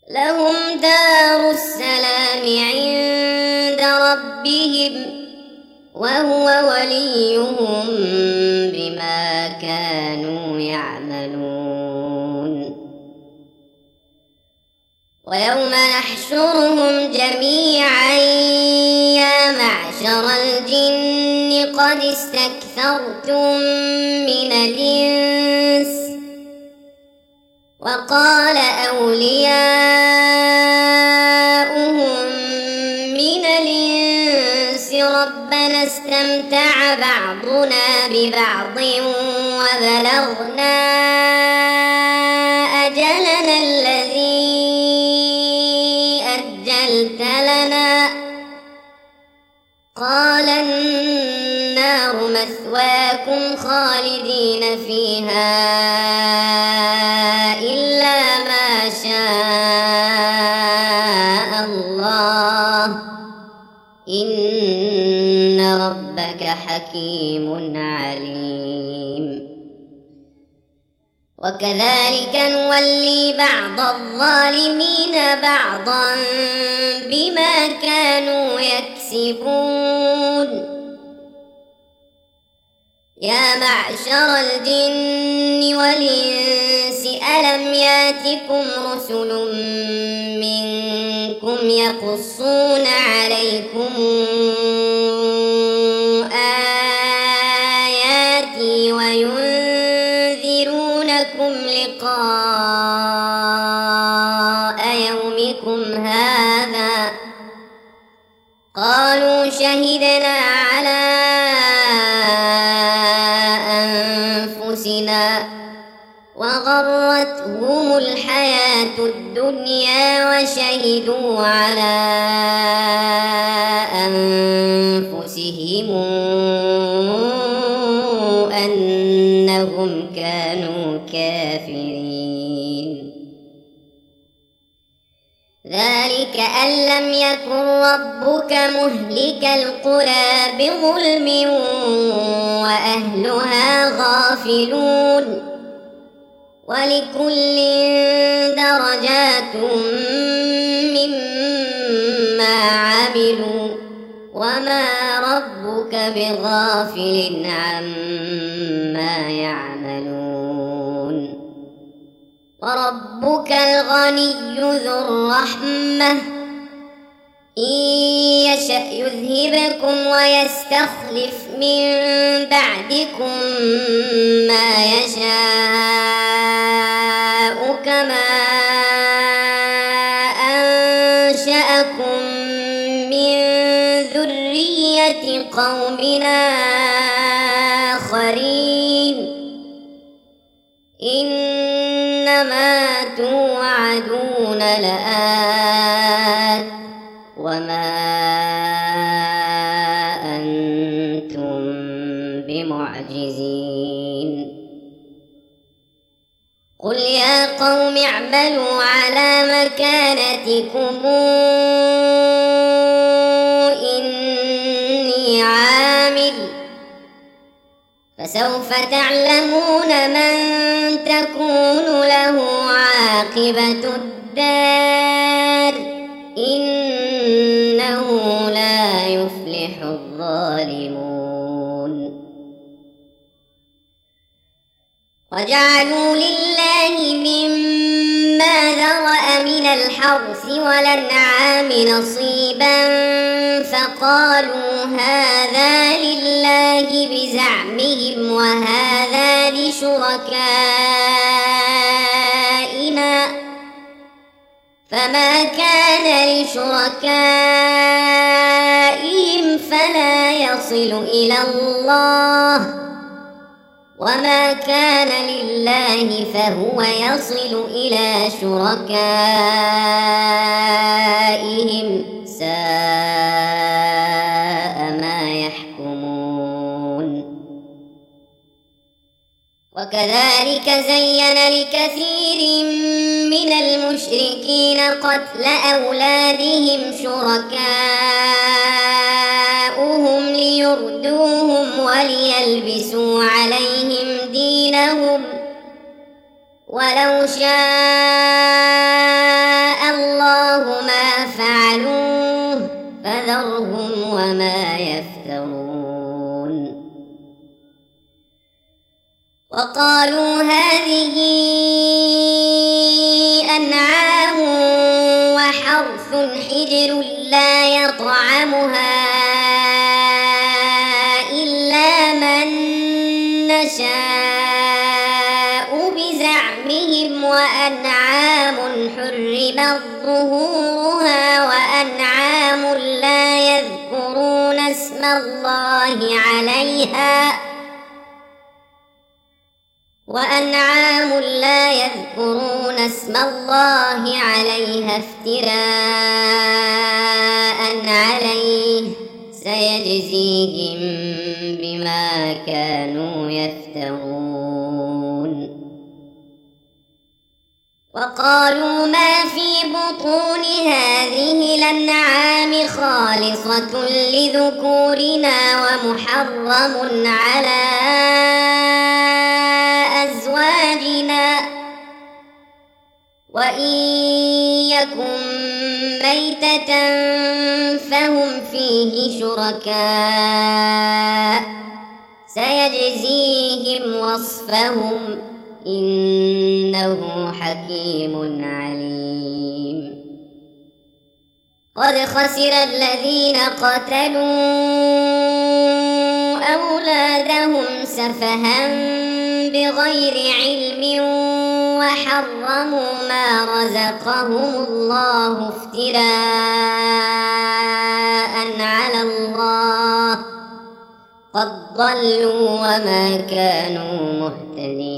لهم دار السلام عند ربهم وهو وليهم بما كانوا يعملون. ويوم نحشرهم جميعا يا معشر الجن قد استكثرتم من الإنس وقال أولياؤهم من الإنس ربنا استمتع بعضنا ببعض وبلغنا أجلنا الذي أجلت لنا قال النار مثواكم خالدين فيها إلا ما شاء الله إن ربك حكيم عليم. وكذلك نولي بعض الظالمين بعضا بما كانوا يكسبون. يا معشر الجن والإنس ألم ياتكم رسل منكم يقصون عليكم آياتي وينذرونكم لقاء يومكم هذا قالوا شهدنا على أنفسنا وغرتهم الحياة الدنيا وشهدوا على أنفسهم أنهم كانوا كافرين. ذلك أن لم يكن ربك مهلك القرى بظلم وأهلها غافلون ولكل درجات مما عملوا وما ربك بغافل عما يعملون. وربك الغني ذو الرحمة إن يشأ يذهبكم ويستخلف من بعدكم ما يشاء كما أنشأكم من ذرية قوم آخرين إنما توعدون لآت وما أنتم بمعجزين. قل يا قوم اعملوا على مكانتكم إني عامل فسوف تعلمون من تكون له عاقبة الدار إنه لا يفلح الظالمون. وجعلوا لله مما ذرأ من الحرث والأنعام نصيبا فقالوا هذا لله بزعمهم وهذا لشركائنا فما كان لشركائهم فلا يصل إلى الله وما كان لله فهو يصل إلى شركائهم ساء ما يحكمون. وكذلك زين لكثير من المشركين قتل أولادهم شركاؤهم ليردوهم وليلبسوا عليهم دينهم ولو شاء وما يفترون وقالوا هذه أنعام وحرث حجر لا يطعمها إلا من نشاء بزعمهم وأنعام حرمت ظهورها وأنعام لا يذكرون اسم الله عليها افتراء عليه سيجزيهم بما كانوا يفترون وقالوا ما في بطون هذه الأنعام خالصة لذكورنا ومحرم على أزواجنا وإن يكن ميتة فهم فيه شركاء سيجزيهم وصفهم إنه حكيم عليم قد خسر الذين قتلوا أولادهم سفها بغير علم وحرموا ما رزقهم الله افتراء على الله قد ضلوا وما كانوا مهتدين